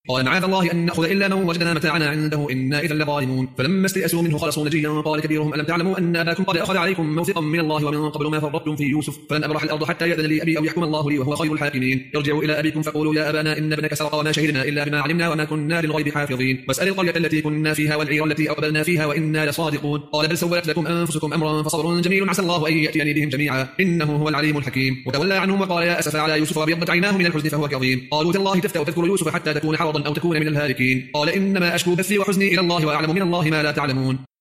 قال معاذ الله أن نأخذ إلا من وجدنا متاعنا عنده إنا إذا لظالمون. فلما استيئسوا منه خلصوا نجيا قال كبيرهم ألم تعلموا أن أباكم قد أخذ عليكم موثقا من الله ومن قبل ما فرطتم في يوسف فلن أبرح الأرض حتى يأذن لي أبي أو يحكم الله لي وهو خير الحاكمين. ارجعوا إلى أبيكم فقولوا يا أبانا إن ابنك سرق وما شهدنا إلا بما علمنا وما كنا للغيب حافظين واسأل القرية التي كنا فيها والعير التي أقبلنا فيها وإنا لصادقون. قال بل سولت لكم أنفسكم أمرا فصبر جميل عسى الله أن يأتيني بهم جميعا إنه هو العليم الحكيم. وتولى عنهم وقال يا أسف على يوسف وابيضت عيناه من الحزن فهو كظيم. قالوا تالله تفتأ تذكر يوسف حتى تكون حرضا أو تكون من الهالكين. قال إنما أشكو بثي وحزني إلى الله وأعلم من الله ما لا تعلمون.